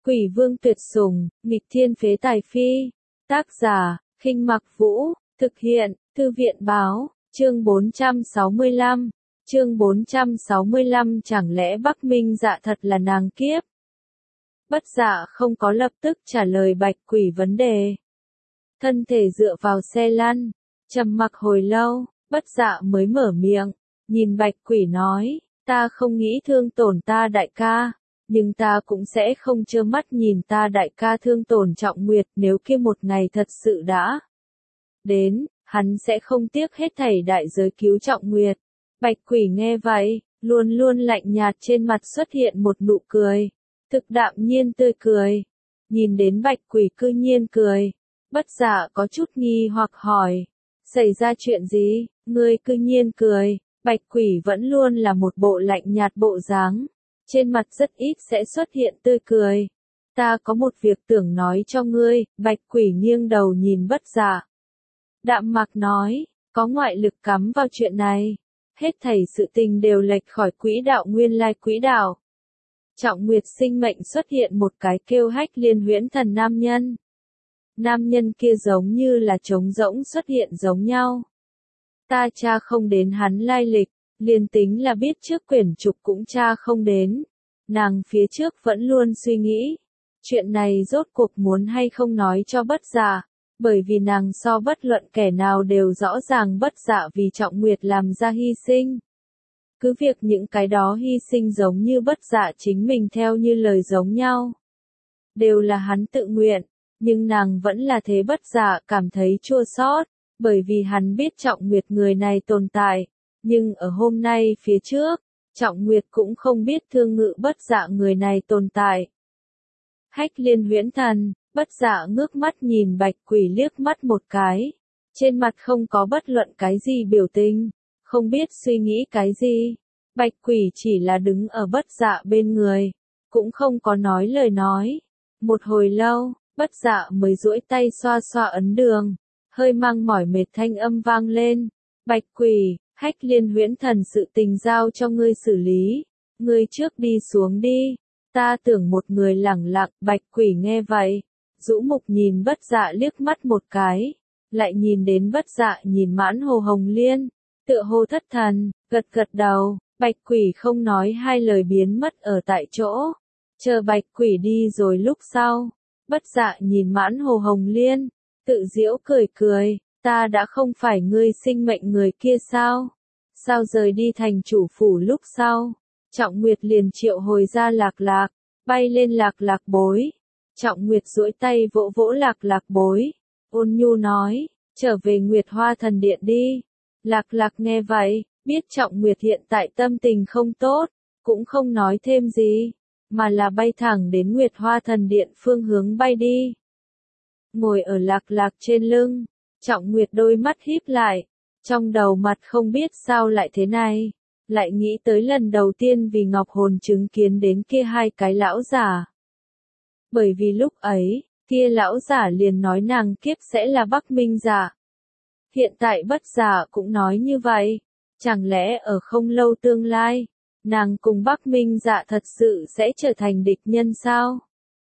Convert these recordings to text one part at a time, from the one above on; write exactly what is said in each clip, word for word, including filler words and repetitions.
Quỷ vương tuyệt sủng, nghịch thiên phế tài phi. Tác giả, Khinh Mặc Vũ, thực hiện, Thư viện báo, chương bốn trăm sáu mươi lăm. Chương bốn trăm sáu mươi lăm chẳng lẽ Bắc Minh Dạ thật là nàng kiếp? Bất Dạ không có lập tức trả lời Bạch Quỷ vấn đề. Thân thể dựa vào xe lăn, trầm mặc hồi lâu, Bất Dạ mới mở miệng, nhìn Bạch Quỷ nói, ta không nghĩ thương tổn ta đại ca, nhưng ta cũng sẽ không trơ mắt nhìn ta đại ca thương tổn Trọng Nguyệt, nếu kia một ngày thật sự đã đến, hắn sẽ không tiếc hết thảy đại giới cứu Trọng Nguyệt. Bạch Quỷ nghe vậy, luôn luôn lạnh nhạt trên mặt xuất hiện một nụ cười, thực đạm nhiên tươi cười. Nhìn đến Bạch Quỷ cư nhiên cười, Bất Dạ có chút nghi hoặc hỏi, xảy ra chuyện gì, ngươi cư nhiên cười? Bạch Quỷ vẫn luôn là một bộ lạnh nhạt bộ dáng, trên mặt rất ít sẽ xuất hiện tươi cười. Ta có một việc tưởng nói cho ngươi. Bạch Quỷ nghiêng đầu nhìn Bất Dạ, đạm mạc nói, có ngoại lực cắm vào chuyện này, hết thảy sự tình đều lệch khỏi quỹ đạo nguyên lai quỹ đạo. Trọng Nguyệt sinh mệnh xuất hiện một cái kêu Hách Liên huyễn thần nam nhân. Nam nhân kia giống như là trống rỗng xuất hiện giống nhau. Ta tra không đến hắn lai lịch, liền tính là biết trước quyển trục cũng tra không đến. Nàng phía trước vẫn luôn suy nghĩ, chuyện này rốt cuộc muốn hay không nói cho Bất Dạ, bởi vì nàng so bất luận kẻ nào đều rõ ràng Bất Dạ vì Trọng Nguyệt làm ra hy sinh. Cứ việc những cái đó hy sinh giống như Bất Dạ chính mình theo như lời giống nhau, đều là hắn tự nguyện, nhưng nàng vẫn là thế Bất Dạ cảm thấy chua xót, bởi vì hắn biết Trọng Nguyệt người này tồn tại, nhưng ở hôm nay phía trước, Trọng Nguyệt cũng không biết thương ngự Bất Dạ người này tồn tại. Hách Liên huyễn thần, Bất Dạ ngước mắt nhìn Bạch Quỷ liếc mắt một cái, trên mặt không có bất luận cái gì biểu tình, không biết suy nghĩ cái gì. Bạch Quỷ chỉ là đứng ở Bất Dạ bên người, cũng không có nói lời nói. Một hồi lâu, Bất Dạ mới duỗi tay xoa xoa ấn đường, hơi mang mỏi mệt thanh âm vang lên. Bạch Quỷ, Hách Liên huyễn thần sự tình giao cho ngươi xử lý, ngươi trước đi xuống đi, ta tưởng một người lẳng lặng. Bạch Quỷ nghe vậy, rũ mục nhìn Bất Dạ liếc mắt một cái, lại nhìn đến Bất Dạ nhìn mãn hồ hồng liên, tựa hồ thất thần, gật gật đầu. Bạch Quỷ không nói hai lời biến mất ở tại chỗ, chờ Bạch Quỷ đi rồi lúc sau, Bất Dạ nhìn mãn hồ hồng liên, tự giễu cười cười, ta đã không phải ngươi sinh mệnh người kia sao? Sao rời đi thành chủ phủ lúc sau, Trọng Nguyệt liền triệu hồi ra Lạc Lạc, bay lên Lạc Lạc bối. Trọng Nguyệt duỗi tay vỗ vỗ Lạc Lạc bối, ôn nhu nói, trở về Nguyệt Hoa Thần Điện đi. Lạc Lạc nghe vậy, biết Trọng Nguyệt hiện tại tâm tình không tốt, cũng không nói thêm gì, mà là bay thẳng đến Nguyệt Hoa Thần Điện phương hướng bay đi. Ngồi ở Lạc Lạc trên lưng, Trọng Nguyệt đôi mắt híp lại, trong đầu mặt không biết sao lại thế này, lại nghĩ tới lần đầu tiên vì Ngọc Hồn chứng kiến đến kia hai cái lão giả. Bởi vì lúc ấy, kia lão giả liền nói nàng kiếp sẽ là Bắc Minh Dạ. Hiện tại Bất Dạ cũng nói như vậy, chẳng lẽ ở không lâu tương lai, nàng cùng Bắc Minh Dạ thật sự sẽ trở thành địch nhân sao?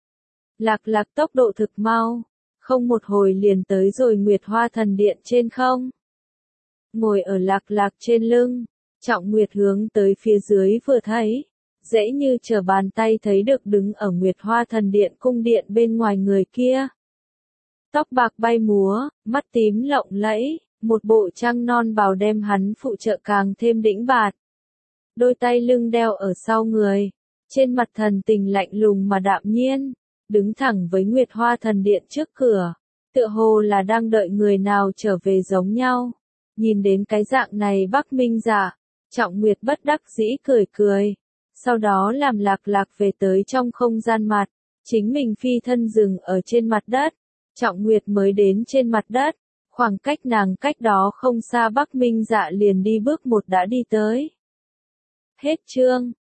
Lạc Lạc tốc độ thực mau, không một hồi liền tới rồi Nguyệt Hoa Thần Điện trên không. Ngồi ở Lạc Lạc trên lưng, Trọng Nguyệt hướng tới phía dưới vừa thấy, dễ như trở bàn tay thấy được đứng ở Nguyệt Hoa Thần Điện cung điện bên ngoài người kia. Tóc bạc bay múa, mắt tím lộng lẫy, một bộ trăng non bào đem hắn phụ trợ càng thêm đĩnh bạt. Đôi tay lưng đeo ở sau người, trên mặt thần tình lạnh lùng mà đạm nhiên, đứng thẳng với Nguyệt Hoa Thần Điện trước cửa, tựa hồ là đang đợi người nào trở về giống nhau. Nhìn đến cái dạng này Bắc Minh Dạ, Trọng Nguyệt bất đắc dĩ cười cười, sau đó làm Lạc Lạc về tới trong không gian mặt, chính mình phi thân dừng ở trên mặt đất, Trọng Nguyệt mới đến trên mặt đất, khoảng cách nàng cách đó không xa Bắc Minh Dạ liền đi bước một đã đi tới. Hết chương.